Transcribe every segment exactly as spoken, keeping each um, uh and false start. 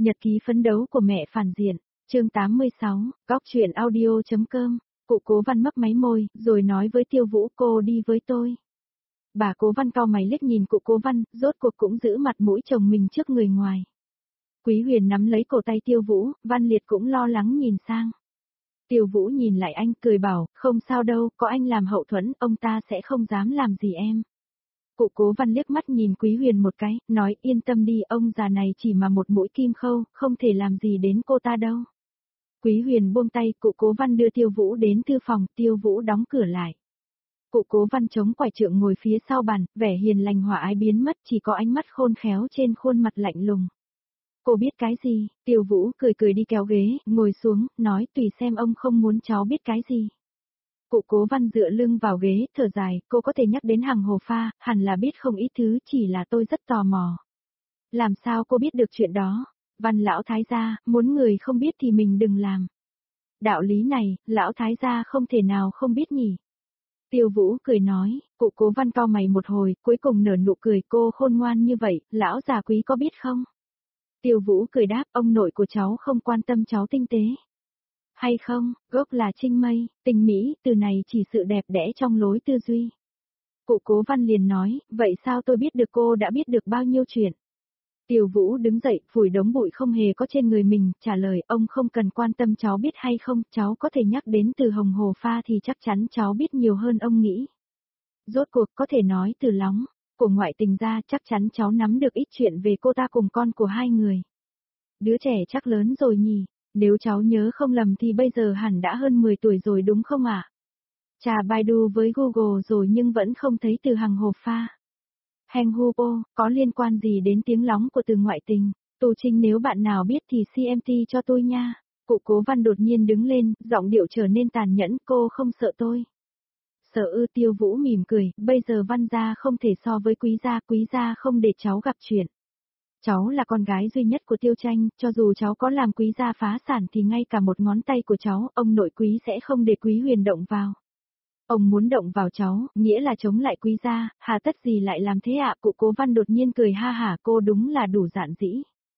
Nhật ký phấn đấu của mẹ phản diện, chương tám mươi sáu, góc truyện audio.com, cụ Cố Văn mấp máy môi, rồi nói với Tiêu Vũ cô đi với tôi. Bà Cố Văn cau mày liếc nhìn cụ Cố Văn, rốt cuộc cũng giữ mặt mũi chồng mình trước người ngoài. Quý Huyền nắm lấy cổ tay Tiêu Vũ, Văn Liệt cũng lo lắng nhìn sang. Tiêu Vũ nhìn lại anh cười bảo, không sao đâu, có anh làm hậu thuẫn, ông ta sẽ không dám làm gì em. Cụ Cố Văn liếc mắt nhìn Quý Huyền một cái, nói yên tâm đi, ông già này chỉ mà một mũi kim khâu, không thể làm gì đến cô ta đâu. Quý Huyền buông tay, cụ Cố Văn đưa Tiêu Vũ đến thư phòng, Tiêu Vũ đóng cửa lại. Cụ Cố Văn chống quải trượng ngồi phía sau bàn, vẻ hiền lành hòa ái biến mất, chỉ có ánh mắt khôn khéo trên khuôn mặt lạnh lùng. Cô biết cái gì? Tiêu Vũ cười cười đi kéo ghế, ngồi xuống, nói tùy xem ông không muốn cháu biết cái gì. Cụ Cố Văn dựa lưng vào ghế, thở dài, cô có thể nhắc đến hàng hồ pha, hẳn là biết không ít thứ, chỉ là tôi rất tò mò. Làm sao cô biết được chuyện đó? Văn lão thái gia, muốn người không biết thì mình đừng làm. Đạo lý này, lão thái gia không thể nào không biết nhỉ. Tiêu Vũ cười nói, cụ Cố Văn cau mày một hồi, cuối cùng nở nụ cười, cô khôn ngoan như vậy, lão già quý có biết không? Tiêu Vũ cười đáp, ông nội của cháu không quan tâm cháu tinh tế. Hay không, gốc là trinh mây, tình mỹ, từ này chỉ sự đẹp đẽ trong lối tư duy. Cụ Cố Văn liền nói, vậy sao tôi biết được cô đã biết được bao nhiêu chuyện? Tiêu Vũ đứng dậy, phủi đống bụi không hề có trên người mình, trả lời, ông không cần quan tâm cháu biết hay không, cháu có thể nhắc đến từ hồng hồ pha thì chắc chắn cháu biết nhiều hơn ông nghĩ. Rốt cuộc có thể nói từ lóng, của ngoại tình ra chắc chắn cháu nắm được ít chuyện về cô ta cùng con của hai người. Đứa trẻ chắc lớn rồi nhỉ, nếu cháu nhớ không lầm thì bây giờ hẳn đã hơn mười tuổi rồi đúng không ạ? À? Trà Baidu với Google rồi nhưng vẫn không thấy từ hàng hồ pha. Heng Hupo, có liên quan gì đến tiếng lóng của từ ngoại tình? Tô Trinh nếu bạn nào biết thì xê em tê cho tôi nha. Cụ Cố Văn đột nhiên đứng lên, giọng điệu trở nên tàn nhẫn, cô không sợ tôi. Sợ ư? Tiêu Vũ mỉm cười, bây giờ Văn gia không thể so với Quý gia, Quý gia không để cháu gặp chuyện. Cháu là con gái duy nhất của Tiêu Tranh, cho dù cháu có làm Quý gia phá sản thì ngay cả một ngón tay của cháu, ông nội Quý sẽ không để Quý Huyền động vào. Ông muốn động vào cháu, nghĩa là chống lại Quý gia, hà tất gì lại làm thế ạ? Cụ Cố Văn đột nhiên cười ha hả, cô đúng là đủ dạn dĩ.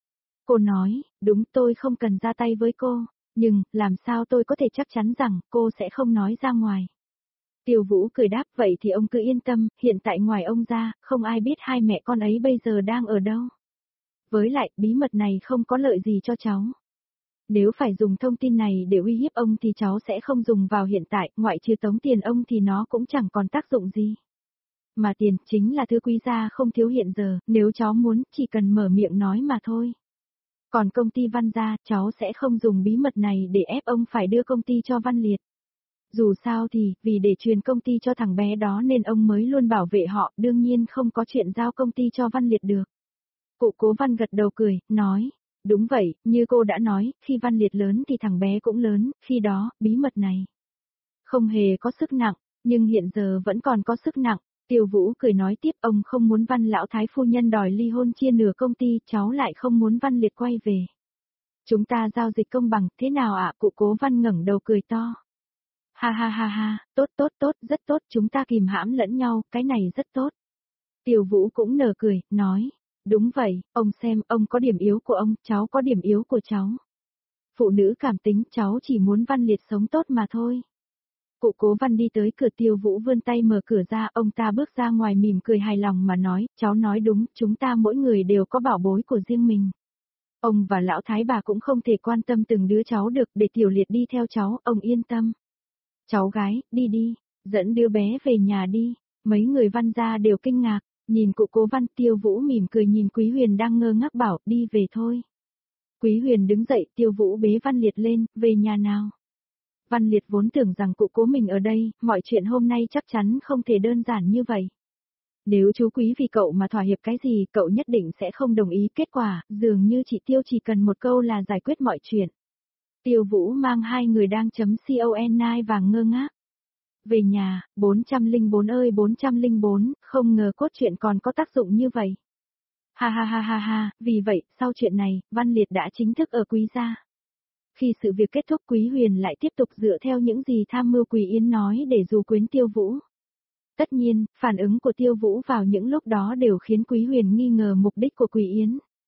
Cô nói, đúng tôi không cần ra tay với cô, nhưng, làm sao tôi có thể chắc chắn rằng, cô sẽ không nói ra ngoài. Tiêu Vũ cười đáp, vậy thì ông cứ yên tâm, hiện tại ngoài ông ra, không ai biết hai mẹ con ấy bây giờ đang ở đâu. Với lại, bí mật này không có lợi gì cho cháu. Nếu phải dùng thông tin này để uy hiếp ông thì cháu sẽ không dùng vào hiện tại, ngoại trừ tống tiền ông thì nó cũng chẳng còn tác dụng gì. Mà tiền chính là thứ Quý gia không thiếu hiện giờ, nếu cháu muốn, chỉ cần mở miệng nói mà thôi. Còn công ty Văn gia, cháu sẽ không dùng bí mật này để ép ông phải đưa công ty cho Văn Liệt. Dù sao thì, vì để truyền công ty cho thằng bé đó nên ông mới luôn bảo vệ họ, đương nhiên không có chuyện giao công ty cho Văn Liệt được. Cụ Cố Văn gật đầu cười, nói, đúng vậy, như cô đã nói, khi Văn Liệt lớn thì thằng bé cũng lớn, khi đó, bí mật này không hề có sức nặng, nhưng hiện giờ vẫn còn có sức nặng. Tiêu Vũ cười nói tiếp, ông không muốn Văn lão thái phu nhân đòi ly hôn chia nửa công ty, cháu lại không muốn Văn Liệt quay về. Chúng ta giao dịch công bằng, thế nào ạ? Cụ Cố Văn ngẩng đầu cười to. Ha ha ha ha, tốt tốt tốt, rất tốt, chúng ta kìm hãm lẫn nhau, cái này rất tốt. Tiêu Vũ cũng nở cười, nói, đúng vậy, ông xem, ông có điểm yếu của ông, cháu có điểm yếu của cháu. Phụ nữ cảm tính, cháu chỉ muốn Văn Liệt sống tốt mà thôi. Cụ Cố Văn đi tới cửa, Tiêu Vũ vươn tay mở cửa ra, ông ta bước ra ngoài mỉm cười hài lòng mà nói, cháu nói đúng, chúng ta mỗi người đều có bảo bối của riêng mình. Ông và lão thái bà cũng không thể quan tâm từng đứa cháu được, để Tiểu Liệt đi theo cháu, ông yên tâm. Cháu gái, đi đi, dẫn đứa bé về nhà đi. Mấy người Văn gia đều kinh ngạc, nhìn cụ Cố Văn. Tiêu Vũ mỉm cười nhìn Quý Huyền đang ngơ ngác bảo, đi về thôi. Quý Huyền đứng dậy, Tiêu Vũ bế Văn Liệt lên, về nhà nào. Văn Liệt vốn tưởng rằng cụ cố mình ở đây, mọi chuyện hôm nay chắc chắn không thể đơn giản như vậy. Nếu chú Quý vì cậu mà thỏa hiệp cái gì, cậu nhất định sẽ không đồng ý. Kết quả, dường như chị Tiêu chỉ cần một câu là giải quyết mọi chuyện. Tiêu Vũ mang hai người đang chấm con và ngơ ngác. Về nhà, bốn trăm lẻ bốn ơi bốn trăm lẻ bốn, không ngờ cốt truyện còn có tác dụng như vậy. Ha ha ha ha ha, vì vậy, sau chuyện này, Văn Liệt đã chính thức ở Quý gia. Khi sự việc kết thúc, Quý Huyền lại tiếp tục dựa theo những gì tham mưu Quý Yến nói để dụ quyến Tiêu Vũ. Tất nhiên, phản ứng của Tiêu Vũ vào những lúc đó đều khiến Quý Huyền nghi ngờ mục đích của Quý Yến.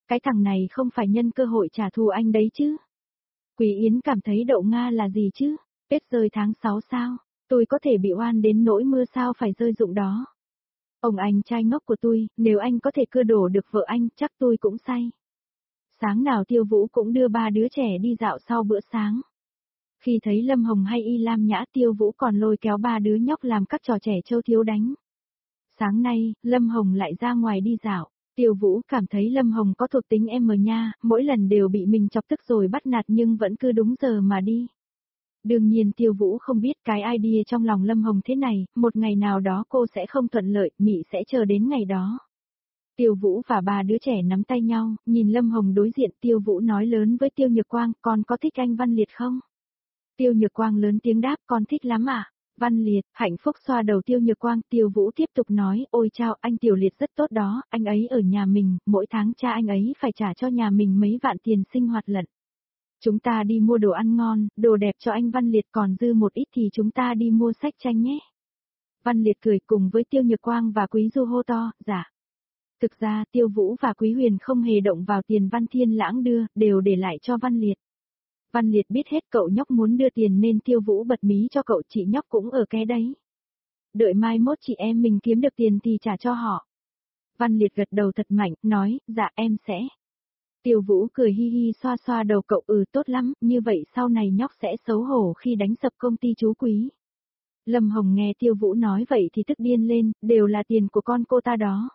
Cái thằng này không phải nhân cơ hội trả thù anh đấy chứ. Quý Yến cảm thấy đậu Nga là gì chứ? Tết rơi tháng sáu sao? Tôi có thể bị oan đến nỗi mưa sao phải rơi rụng đó. Ông anh trai ngốc của tôi, nếu anh có thể cưa đổ được vợ anh, chắc tôi cũng say. Sáng nào Tiêu Vũ cũng đưa ba đứa trẻ đi dạo sau bữa sáng. Khi thấy Lâm Hồng hay Y Lam Nhã, Tiêu Vũ còn lôi kéo ba đứa nhóc làm các trò trẻ trâu thiếu đánh. Sáng nay, Lâm Hồng lại ra ngoài đi dạo. Tiêu Vũ cảm thấy Lâm Hồng có thuộc tính em mờ nha, mỗi lần đều bị mình chọc tức rồi bắt nạt nhưng vẫn cứ đúng giờ mà đi. Đương nhiên Tiêu Vũ không biết cái idea trong lòng Lâm Hồng thế này, một ngày nào đó cô sẽ không thuận lợi, Mị sẽ chờ đến ngày đó. Tiêu Vũ và ba đứa trẻ nắm tay nhau, nhìn Lâm Hồng đối diện, Tiêu Vũ nói lớn với Tiêu Nhược Quang, con có thích anh Văn Liệt không? Tiêu Nhược Quang lớn tiếng đáp, con thích lắm ạ. À? Văn Liệt, hạnh phúc xoa đầu Tiêu Nhược Quang, Tiêu Vũ tiếp tục nói, ôi chao, anh Tiểu Liệt rất tốt đó, anh ấy ở nhà mình, mỗi tháng cha anh ấy phải trả cho nhà mình mấy vạn tiền sinh hoạt lận. Chúng ta đi mua đồ ăn ngon, đồ đẹp cho anh Văn Liệt, còn dư một ít thì chúng ta đi mua sách tranh nhé. Văn Liệt cười cùng với Tiêu Nhược Quang và Quý Du hô to, dạ. Thực ra Tiêu Vũ và Quý Huyền không hề động vào tiền Văn Thiên Lãng đưa, đều để lại cho Văn Liệt. Văn Liệt biết hết cậu nhóc muốn đưa tiền nên Tiêu Vũ bật mí cho cậu, chị nhóc cũng ở cái đấy. Đợi mai mốt chị em mình kiếm được tiền thì trả cho họ. Văn Liệt gật đầu thật mạnh, nói, dạ em sẽ. Tiêu Vũ cười hi hi xoa xoa đầu cậu, ừ tốt lắm, như vậy sau này nhóc sẽ xấu hổ khi đánh sập công ty chú Quý. Lâm Hồng nghe Tiêu Vũ nói vậy thì tức điên lên, đều là tiền của con cô ta đó.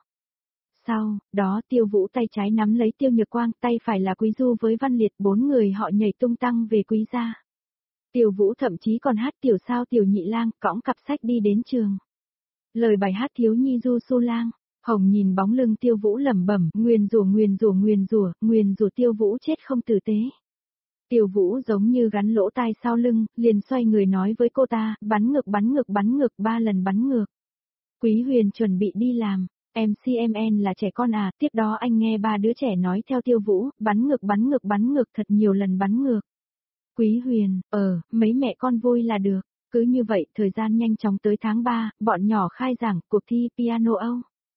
Sau đó Tiêu Vũ tay trái nắm lấy Tiêu Nhược Quang, tay phải là Quý Du với Văn Liệt, bốn người họ nhảy tung tăng về Quý gia. Tiêu Vũ thậm chí còn hát tiểu sao tiểu nhị lang, cõng cặp sách đi đến trường. Lời bài hát thiếu nhi du su lang. Hồng nhìn bóng lưng Tiêu Vũ lẩm bẩm, nguyền rủa nguyền rủa nguyền rủa, nguyền rủa Tiêu Vũ chết không tử tế. Tiêu Vũ giống như gắn lỗ tai sau lưng, liền xoay người nói với cô ta, bắn ngược bắn ngược bắn ngược ba lần bắn ngược. Quý Huyền chuẩn bị đi làm, em xê em en là trẻ con à, tiếp đó anh nghe ba đứa trẻ nói theo Tiêu Vũ, bắn ngược bắn ngược bắn ngược thật nhiều lần bắn ngược. Quý Huyền, ờ, mấy mẹ con vui là được, cứ như vậy thời gian nhanh chóng tới tháng ba, bọn nhỏ khai giảng cuộc thi piano Âu.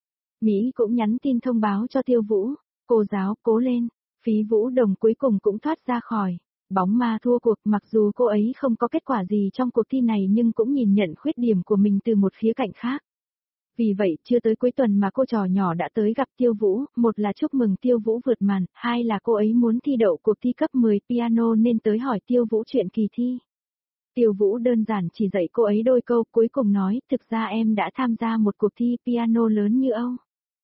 Mỹ cũng nhắn tin thông báo cho Tiêu Vũ, cô giáo cố lên, Phí Vũ Đồng cuối cùng cũng thoát ra khỏi bóng ma thua cuộc, mặc dù cô ấy không có kết quả gì trong cuộc thi này nhưng cũng nhìn nhận khuyết điểm của mình từ một khía cạnh khác. Vì vậy, chưa tới cuối tuần mà cô trò nhỏ đã tới gặp Tiêu Vũ, một là chúc mừng Tiêu Vũ vượt màn, hai là cô ấy muốn thi đậu cuộc thi cấp mười piano nên tới hỏi Tiêu Vũ chuyện kỳ thi. Tiêu Vũ đơn giản chỉ dạy cô ấy đôi câu, cuối cùng nói, thực ra em đã tham gia một cuộc thi piano lớn như Âu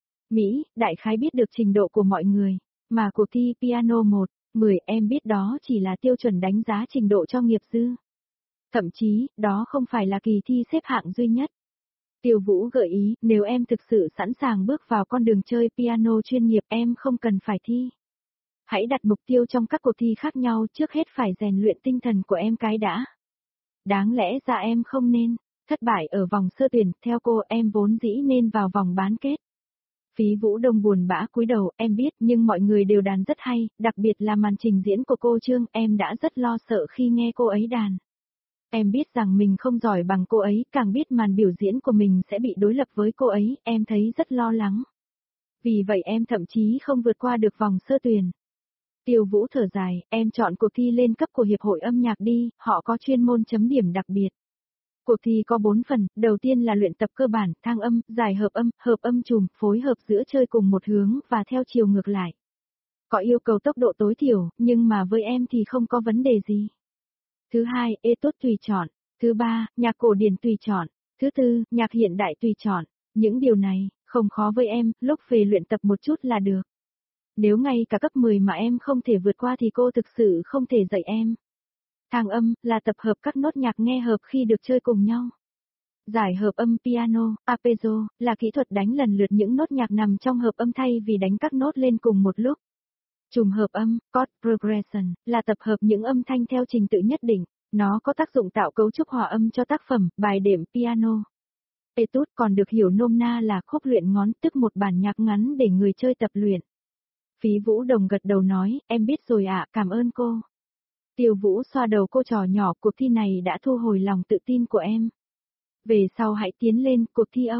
Mỹ, đại khái biết được trình độ của mọi người, mà cuộc thi piano một, mười em biết đó chỉ là tiêu chuẩn đánh giá trình độ cho nghiệp dư. Thậm chí, đó không phải là kỳ thi xếp hạng duy nhất. Tiêu Vũ gợi ý, nếu em thực sự sẵn sàng bước vào con đường chơi piano chuyên nghiệp em không cần phải thi. Hãy đặt mục tiêu trong các cuộc thi khác nhau, trước hết phải rèn luyện tinh thần của em cái đã. Đáng lẽ ra em không nên thất bại ở vòng sơ tuyển, theo cô em vốn dĩ nên vào vòng bán kết. Phí Vũ Đông buồn bã cúi đầu, em biết nhưng mọi người đều đàn rất hay, đặc biệt là màn trình diễn của cô Trương, em đã rất lo sợ khi nghe cô ấy đàn. Em biết rằng mình không giỏi bằng cô ấy, càng biết màn biểu diễn của mình sẽ bị đối lập với cô ấy, em thấy rất lo lắng. Vì vậy em thậm chí không vượt qua được vòng sơ tuyển. Tiêu Vũ thở dài, em chọn cuộc thi lên cấp của Hiệp hội âm nhạc đi, họ có chuyên môn chấm điểm đặc biệt. Cuộc thi có bốn phần, đầu tiên là luyện tập cơ bản, thang âm, giải hợp âm, hợp âm chùm, phối hợp giữa chơi cùng một hướng và theo chiều ngược lại. Có yêu cầu tốc độ tối thiểu, nhưng mà với em thì không có vấn đề gì. Thứ hai, ê tốt tùy chọn. Thứ ba, nhạc cổ điển tùy chọn. Thứ tư, nhạc hiện đại tùy chọn. Những điều này, không khó với em, lúc về luyện tập một chút là được. Nếu ngay cả cấp mười mà em không thể vượt qua thì cô thực sự không thể dạy em. Thang âm, là tập hợp các nốt nhạc nghe hợp khi được chơi cùng nhau. Giải hợp âm piano, arpeggio, là kỹ thuật đánh lần lượt những nốt nhạc nằm trong hợp âm thay vì đánh các nốt lên cùng một lúc. Trùm hợp âm, chord progression, là tập hợp những âm thanh theo trình tự nhất định, nó có tác dụng tạo cấu trúc hòa âm cho tác phẩm, bài đệm piano. Etude còn được hiểu nôm na là khúc luyện ngón, tức một bản nhạc ngắn để người chơi tập luyện. Phí Vũ Đồng gật đầu nói, em biết rồi ạ, cảm ơn cô. Tiêu Vũ xoa đầu cô trò nhỏ, cuộc thi này đã thu hồi lòng tự tin của em. Về sau hãy tiến lên cuộc thi Âu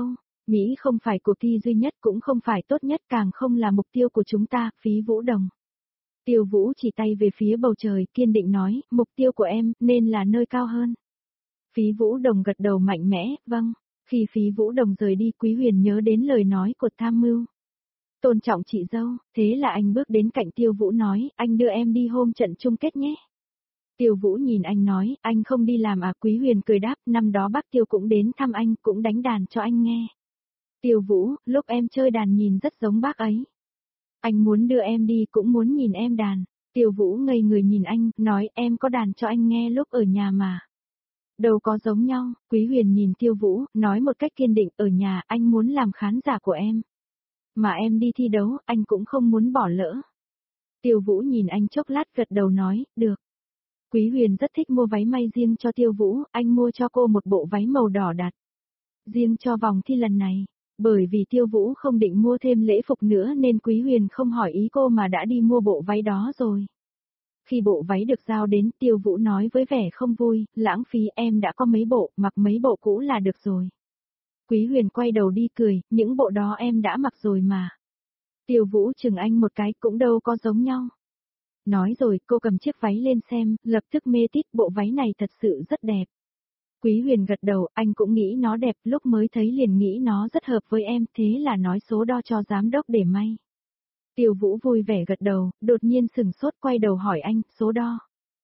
Mỹ không phải cuộc thi duy nhất cũng không phải tốt nhất càng không là mục tiêu của chúng ta, Phí Vũ Đồng. Tiêu Vũ chỉ tay về phía bầu trời, kiên định nói, mục tiêu của em, nên là nơi cao hơn. Phí Vũ Đồng gật đầu mạnh mẽ, vâng. Khi Phí Vũ Đồng rời đi, Quý Huyền nhớ đến lời nói của tham mưu. Tôn trọng chị dâu, thế là anh bước đến cạnh Tiêu Vũ nói, anh đưa em đi hôm trận chung kết nhé. Tiêu Vũ nhìn anh nói, anh không đi làm à? Quý Huyền cười đáp, năm đó bác Tiêu cũng đến thăm anh, cũng đánh đàn cho anh nghe. Tiêu Vũ, lúc em chơi đàn nhìn rất giống bác ấy. Anh muốn đưa em đi cũng muốn nhìn em đàn. Tiêu Vũ ngây người nhìn anh, nói em có đàn cho anh nghe lúc ở nhà mà. Đâu có giống nhau, Quý Huyền nhìn Tiêu Vũ, nói một cách kiên định, ở nhà anh muốn làm khán giả của em. Mà em đi thi đấu, anh cũng không muốn bỏ lỡ. Tiêu Vũ nhìn anh chốc lát gật đầu nói, được. Quý Huyền rất thích mua váy may riêng cho Tiêu Vũ, anh mua cho cô một bộ váy màu đỏ đặt. Riêng cho vòng thi lần này, bởi vì Tiêu Vũ không định mua thêm lễ phục nữa nên Quý Huyền không hỏi ý cô mà đã đi mua bộ váy đó rồi. Khi bộ váy được giao đến, Tiêu Vũ nói với vẻ không vui, lãng phí, em đã có mấy bộ, mặc mấy bộ cũ là được rồi. Quý Huyền quay đầu đi cười, những bộ đó em đã mặc rồi mà. Tiêu Vũ chừng anh một cái, cũng đâu có giống nhau. Nói rồi, cô cầm chiếc váy lên xem, lập tức mê tít, bộ váy này thật sự rất đẹp. Quý Huyền gật đầu, anh cũng nghĩ nó đẹp, lúc mới thấy liền nghĩ nó rất hợp với em, thế là nói số đo cho giám đốc để may. Tiêu Vũ vui vẻ gật đầu, đột nhiên sừng sốt quay đầu hỏi anh, số đo.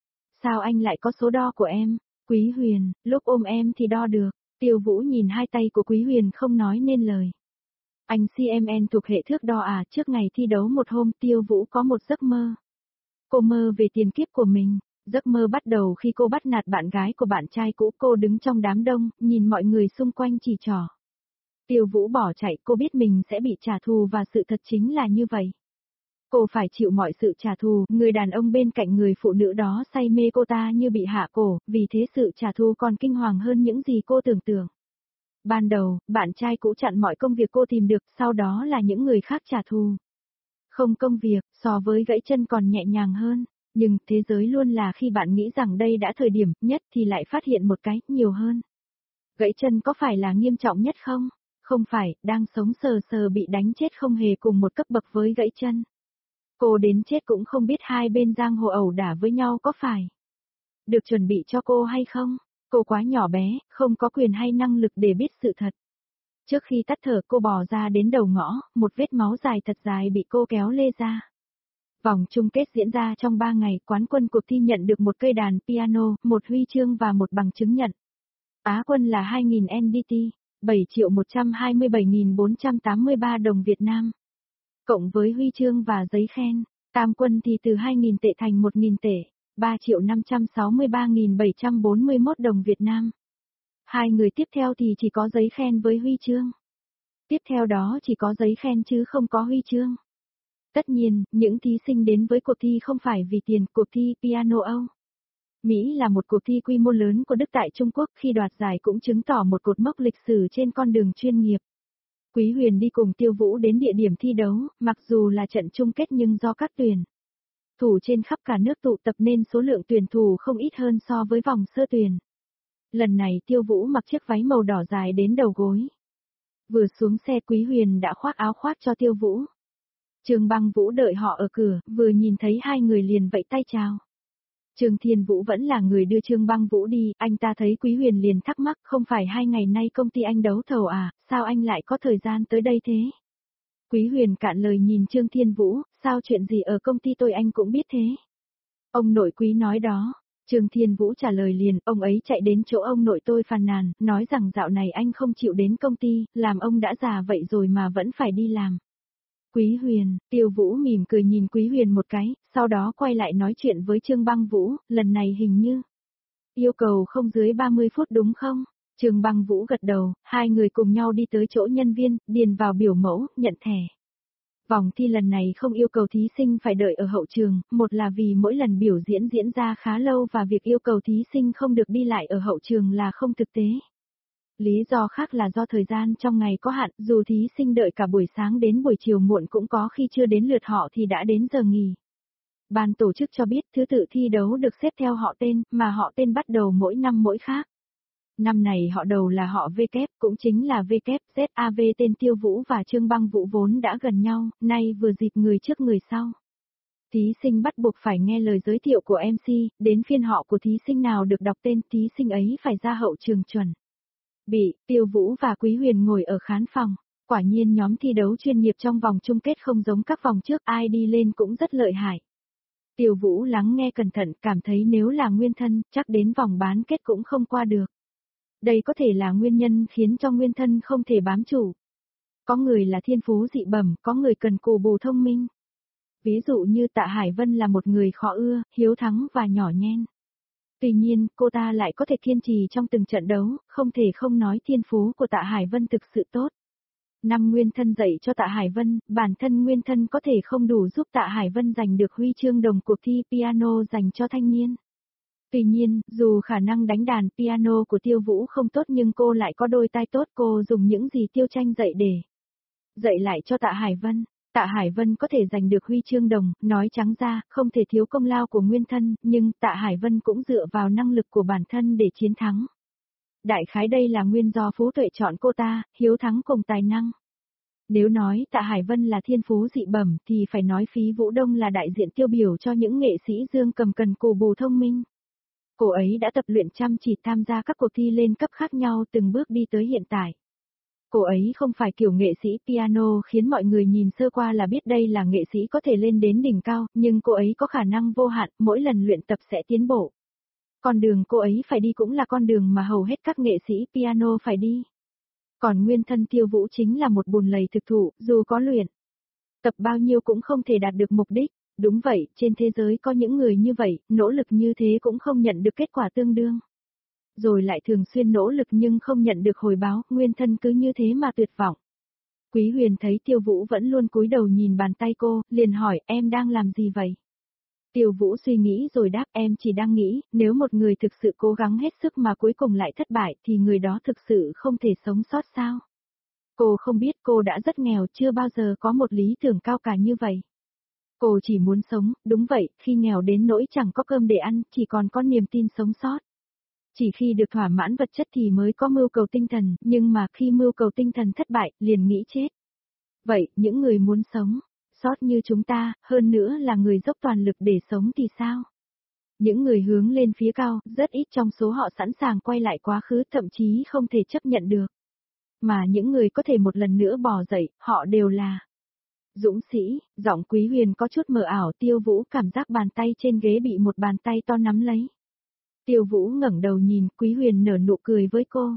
Sao anh lại có số đo của em? Quý Huyền, lúc ôm em thì đo được. Tiêu Vũ nhìn hai tay của Quý Huyền không nói nên lời. Anh xê em en thuộc hệ thước đo à? Trước ngày thi đấu một hôm, Tiêu Vũ có một giấc mơ. Cô mơ về tiền kiếp của mình. Giấc mơ bắt đầu khi cô bắt nạt bạn gái của bạn trai cũ, cô đứng trong đám đông, nhìn mọi người xung quanh chỉ trỏ. Tiêu Vũ bỏ chạy, cô biết mình sẽ bị trả thù và sự thật chính là như vậy. Cô phải chịu mọi sự trả thù, người đàn ông bên cạnh người phụ nữ đó say mê cô ta như bị hạ cổ, vì thế sự trả thù còn kinh hoàng hơn những gì cô tưởng tượng. Ban đầu, bạn trai cũ chặn mọi công việc cô tìm được, sau đó là những người khác trả thù. Không công việc, so với gãy chân còn nhẹ nhàng hơn, nhưng thế giới luôn là khi bạn nghĩ rằng đây đã thời điểm nhất thì lại phát hiện một cái nhiều hơn. Gãy chân có phải là nghiêm trọng nhất không? Không phải, đang sống sờ sờ bị đánh chết không hề cùng một cấp bậc với gãy chân. Cô đến chết cũng không biết hai bên giang hồ ẩu đả với nhau có phải được chuẩn bị cho cô hay không. Cô quá nhỏ bé, không có quyền hay năng lực để biết sự thật. Trước khi tắt thở cô bò ra đến đầu ngõ, một vết máu dài thật dài bị cô kéo lê ra. Vòng chung kết diễn ra trong ba ngày, quán quân cuộc thi nhận được một cây đàn piano, một huy chương và một bằng chứng nhận. Á quân là hai nghìn en đê tê, bảy triệu một trăm hai mươi bảy nghìn bốn trăm tám mươi ba đồng Việt Nam. Cộng với huy chương và giấy khen, tam quân thì từ hai nghìn tệ thành một nghìn tệ, ba triệu năm trăm sáu mươi ba nghìn bảy trăm bốn mươi mốt đồng Việt Nam. Hai người tiếp theo thì chỉ có giấy khen với huy chương. Tiếp theo đó chỉ có giấy khen chứ không có huy chương. Tất nhiên, những thí sinh đến với cuộc thi không phải vì tiền, cuộc thi Piano Âu. Mỹ là một cuộc thi quy mô lớn của Đức tại Trung Quốc, khi đoạt giải cũng chứng tỏ một cột mốc lịch sử trên con đường chuyên nghiệp. Quý Huyền đi cùng Tiêu Vũ đến địa điểm thi đấu, mặc dù là trận chung kết nhưng do các tuyển thủ trên khắp cả nước tụ tập nên số lượng tuyển thủ không ít hơn so với vòng sơ tuyển. Lần này Tiêu Vũ mặc chiếc váy màu đỏ dài đến đầu gối. Vừa xuống xe Quý Huyền đã khoác áo khoác cho Tiêu Vũ. Trương Băng Vũ đợi họ ở cửa, vừa nhìn thấy hai người liền vẫy tay chào. Trương Thiên Vũ vẫn là người đưa Trương Băng Vũ đi, anh ta thấy Quý Huyền liền thắc mắc, không phải hai ngày nay công ty anh đấu thầu à, sao anh lại có thời gian tới đây thế? Quý Huyền cạn lời nhìn Trương Thiên Vũ, sao chuyện gì ở công ty tôi anh cũng biết thế? Ông nội Quý nói đó. Trương Thiên Vũ trả lời liền, ông ấy chạy đến chỗ ông nội tôi phàn nàn, nói rằng dạo này anh không chịu đến công ty, làm ông đã già vậy rồi mà vẫn phải đi làm. Quý Huyền, Tiêu Vũ mỉm cười nhìn Quý Huyền một cái, sau đó quay lại nói chuyện với Trương Băng Vũ, lần này hình như yêu cầu không dưới ba mươi phút đúng không? Trương Băng Vũ gật đầu, hai người cùng nhau đi tới chỗ nhân viên, điền vào biểu mẫu, nhận thẻ. Vòng thi lần này không yêu cầu thí sinh phải đợi ở hậu trường, một là vì mỗi lần biểu diễn diễn ra khá lâu và việc yêu cầu thí sinh không được đi lại ở hậu trường là không thực tế. Lý do khác là do thời gian trong ngày có hạn, dù thí sinh đợi cả buổi sáng đến buổi chiều muộn cũng có khi chưa đến lượt họ thì đã đến giờ nghỉ. Ban tổ chức cho biết thứ tự thi đấu được xếp theo họ tên, mà họ tên bắt đầu mỗi năm mỗi khác. Năm này họ đầu là họ V kép, cũng chính là V kép, Z A V tên Tiêu Vũ và Trương Băng Vũ vốn đã gần nhau, nay vừa dịp người trước người sau. Thí sinh bắt buộc phải nghe lời giới thiệu của em xê, đến phiên họ của thí sinh nào được đọc tên thí sinh ấy phải ra hậu trường chuẩn. Bị, Tiêu Vũ và Quý Huyền ngồi ở khán phòng. Quả nhiên nhóm thi đấu chuyên nghiệp trong vòng chung kết không giống các vòng trước, ai đi lên cũng rất lợi hại. Tiêu Vũ lắng nghe cẩn thận, cảm thấy nếu là Nguyên Thân, chắc đến vòng bán kết cũng không qua được. Đây có thể là nguyên nhân khiến cho Nguyên Thân không thể bám chủ. Có người là thiên phú dị bẩm, có người cần cù bù thông minh. Ví dụ như Tạ Hải Vân là một người khó ưa, hiếu thắng và nhỏ nhen. Tuy nhiên, cô ta lại có thể kiên trì trong từng trận đấu, không thể không nói thiên phú của Tạ Hải Vân thực sự tốt. Năm Nguyên Thân dạy cho Tạ Hải Vân, bản thân Nguyên Thân có thể không đủ giúp Tạ Hải Vân giành được huy chương đồng cuộc thi piano dành cho thanh niên. Tuy nhiên, dù khả năng đánh đàn piano của Tiêu Vũ không tốt nhưng cô lại có đôi tai tốt, cô dùng những gì Tiêu Tranh dạy để dạy lại cho Tạ Hải Vân. Tạ Hải Vân có thể giành được huy chương đồng, nói trắng ra, không thể thiếu công lao của Nguyên Thân, nhưng Tạ Hải Vân cũng dựa vào năng lực của bản thân để chiến thắng. Đại khái đây là nguyên do Phú Tuệ chọn cô ta, hiếu thắng cùng tài năng. Nếu nói Tạ Hải Vân là thiên phú dị bẩm thì phải nói Phí Vũ Đông là đại diện tiêu biểu cho những nghệ sĩ dương cầm cần cù bù thông minh. Cô ấy đã tập luyện chăm chỉ tham gia các cuộc thi lên cấp khác nhau từng bước đi tới hiện tại. Cô ấy không phải kiểu nghệ sĩ piano khiến mọi người nhìn sơ qua là biết đây là nghệ sĩ có thể lên đến đỉnh cao, nhưng cô ấy có khả năng vô hạn, mỗi lần luyện tập sẽ tiến bộ. Con đường cô ấy phải đi cũng là con đường mà hầu hết các nghệ sĩ piano phải đi. Còn Nguyên Thân Tiêu Vũ chính là một bùn lầy thực thụ, dù có luyện tập bao nhiêu cũng không thể đạt được mục đích. Đúng vậy, trên thế giới có những người như vậy, nỗ lực như thế cũng không nhận được kết quả tương đương. Rồi lại thường xuyên nỗ lực nhưng không nhận được hồi báo, Nguyên Thân cứ như thế mà tuyệt vọng. Quý Huyền thấy Tiêu Vũ vẫn luôn cúi đầu nhìn bàn tay cô, liền hỏi em đang làm gì vậy? Tiêu Vũ suy nghĩ rồi đáp em chỉ đang nghĩ, nếu một người thực sự cố gắng hết sức mà cuối cùng lại thất bại thì người đó thực sự không thể sống sót sao? Cô không biết cô đã rất nghèo, chưa bao giờ có một lý tưởng cao cả như vậy. Cô chỉ muốn sống, đúng vậy, khi nghèo đến nỗi chẳng có cơm để ăn, chỉ còn có niềm tin sống sót. Chỉ khi được thỏa mãn vật chất thì mới có mưu cầu tinh thần, nhưng mà khi mưu cầu tinh thần thất bại, liền nghĩ chết. Vậy, những người muốn sống sót như chúng ta, hơn nữa là người dốc toàn lực để sống thì sao? Những người hướng lên phía cao, rất ít trong số họ sẵn sàng quay lại quá khứ, thậm chí không thể chấp nhận được. Mà những người có thể một lần nữa bò dậy, họ đều là dũng sĩ. Giọng Quý Huyền có chút mờ ảo, Tiêu Vũ cảm giác bàn tay trên ghế bị một bàn tay to nắm lấy. Tiêu Vũ ngẩng đầu nhìn, Quý Huyền nở nụ cười với cô.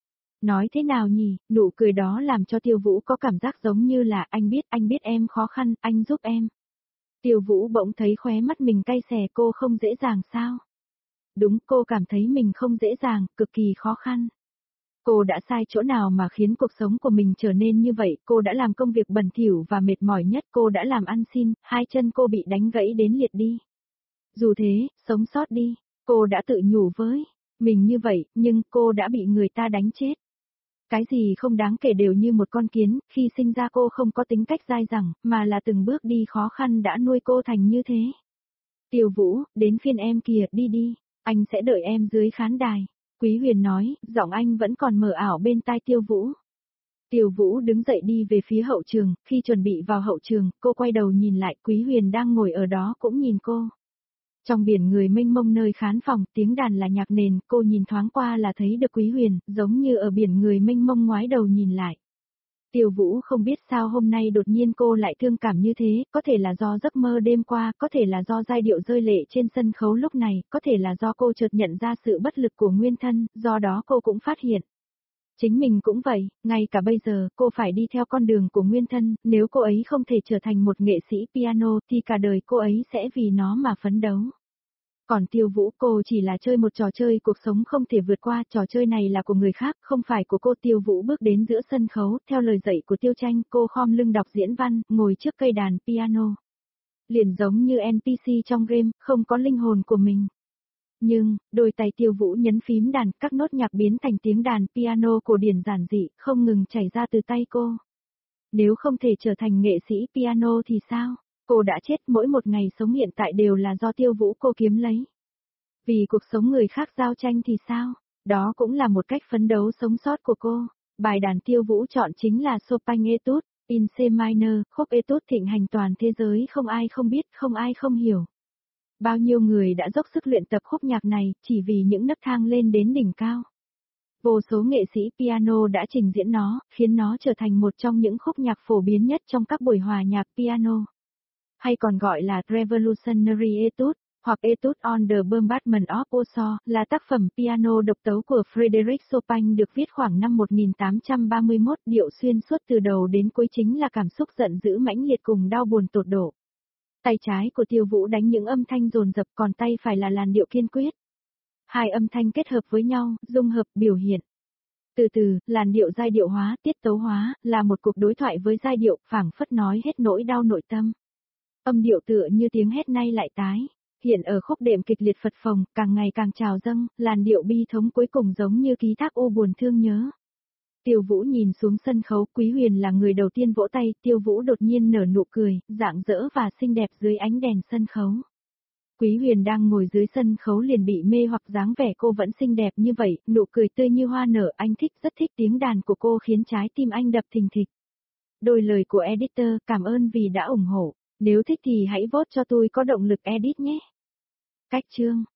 Nói thế nào nhỉ, nụ cười đó làm cho Tiêu Vũ có cảm giác giống như là anh biết, anh biết em khó khăn, anh giúp em. Tiêu Vũ bỗng thấy khóe mắt mình cay xè, cô không dễ dàng sao? Đúng, cô cảm thấy mình không dễ dàng, cực kỳ khó khăn. Cô đã sai chỗ nào mà khiến cuộc sống của mình trở nên như vậy, cô đã làm công việc bẩn thỉu và mệt mỏi nhất, cô đã làm ăn xin, hai chân cô bị đánh gãy đến liệt đi. Dù thế, sống sót đi, cô đã tự nhủ với mình như vậy, nhưng cô đã bị người ta đánh chết. Cái gì không đáng kể đều như một con kiến, khi sinh ra cô không có tính cách dai dẳng, mà là từng bước đi khó khăn đã nuôi cô thành như thế. Tiêu Vũ, đến phiên em kìa, đi đi, anh sẽ đợi em dưới khán đài. Quý Huyền nói, giọng anh vẫn còn mờ ảo bên tai Tiêu Vũ. Tiêu Vũ đứng dậy đi về phía hậu trường, khi chuẩn bị vào hậu trường, cô quay đầu nhìn lại, Quý Huyền đang ngồi ở đó cũng nhìn cô. Trong biển người mênh mông nơi khán phòng, tiếng đàn là nhạc nền, cô nhìn thoáng qua là thấy được Quý Huyền, giống như ở biển người mênh mông ngoái đầu nhìn lại. Tiêu Vũ không biết sao hôm nay đột nhiên cô lại thương cảm như thế, có thể là do giấc mơ đêm qua, có thể là do giai điệu rơi lệ trên sân khấu lúc này, có thể là do cô chợt nhận ra sự bất lực của Nguyên Thân, do đó cô cũng phát hiện. Chính mình cũng vậy, ngay cả bây giờ, cô phải đi theo con đường của Nguyên Thân, nếu cô ấy không thể trở thành một nghệ sĩ piano thì cả đời cô ấy sẽ vì nó mà phấn đấu. Còn Tiêu Vũ, cô chỉ là chơi một trò chơi, cuộc sống không thể vượt qua, trò chơi này là của người khác, không phải của cô. Tiêu Vũ bước đến giữa sân khấu, theo lời dạy của Tiêu Tranh, cô khom lưng đọc diễn văn, ngồi trước cây đàn piano. Liền giống như en pê xê trong game, không có linh hồn của mình. Nhưng, đôi tay Tiêu Vũ nhấn phím đàn, các nốt nhạc biến thành tiếng đàn piano cổ điển giản dị, không ngừng chảy ra từ tay cô. Nếu không thể trở thành nghệ sĩ piano thì sao? Cô đã chết, mỗi một ngày sống hiện tại đều là do Tiêu Vũ cô kiếm lấy. Vì cuộc sống người khác giao tranh thì sao? Đó cũng là một cách phấn đấu sống sót của cô. Bài đàn Tiêu Vũ chọn chính là Chopin Etude, in C minor, khúc Etude thịnh hành toàn thế giới không ai không biết, không ai không hiểu. Bao nhiêu người đã dốc sức luyện tập khúc nhạc này, chỉ vì những nấc thang lên đến đỉnh cao. Vô số nghệ sĩ piano đã trình diễn nó, khiến nó trở thành một trong những khúc nhạc phổ biến nhất trong các buổi hòa nhạc piano. Hay còn gọi là Revolutionary Etude, hoặc Etude on the Bombardment of Warsaw, là tác phẩm piano độc tấu của Frédéric Chopin được viết khoảng năm một nghìn tám trăm ba mươi mốt, điệu xuyên suốt từ đầu đến cuối chính là cảm xúc giận dữ mãnh liệt cùng đau buồn tột độ. Tay trái của Tiêu Vũ đánh những âm thanh dồn dập, còn tay phải là làn điệu kiên quyết. Hai âm thanh kết hợp với nhau, dung hợp, biểu hiện. Từ từ, làn điệu giai điệu hóa, tiết tấu hóa, là một cuộc đối thoại với giai điệu, phảng phất nói hết nỗi đau nội tâm. Âm điệu tựa như tiếng hét nay lại tái, hiện ở khúc đệm kịch liệt phật phồng, càng ngày càng trào dâng, làn điệu bi thống cuối cùng giống như ký thác u buồn thương nhớ. Tiêu Vũ nhìn xuống sân khấu, Quý Huyền là người đầu tiên vỗ tay, Tiêu Vũ đột nhiên nở nụ cười, rạng rỡ và xinh đẹp dưới ánh đèn sân khấu. Quý Huyền đang ngồi dưới sân khấu liền bị mê hoặc dáng vẻ cô vẫn xinh đẹp như vậy, nụ cười tươi như hoa nở, anh thích, rất thích tiếng đàn của cô khiến trái tim anh đập thình thịch. Đôi lời của editor, cảm ơn vì đã ủng hộ, nếu thích thì hãy vote cho tôi có động lực edit nhé. Cách chương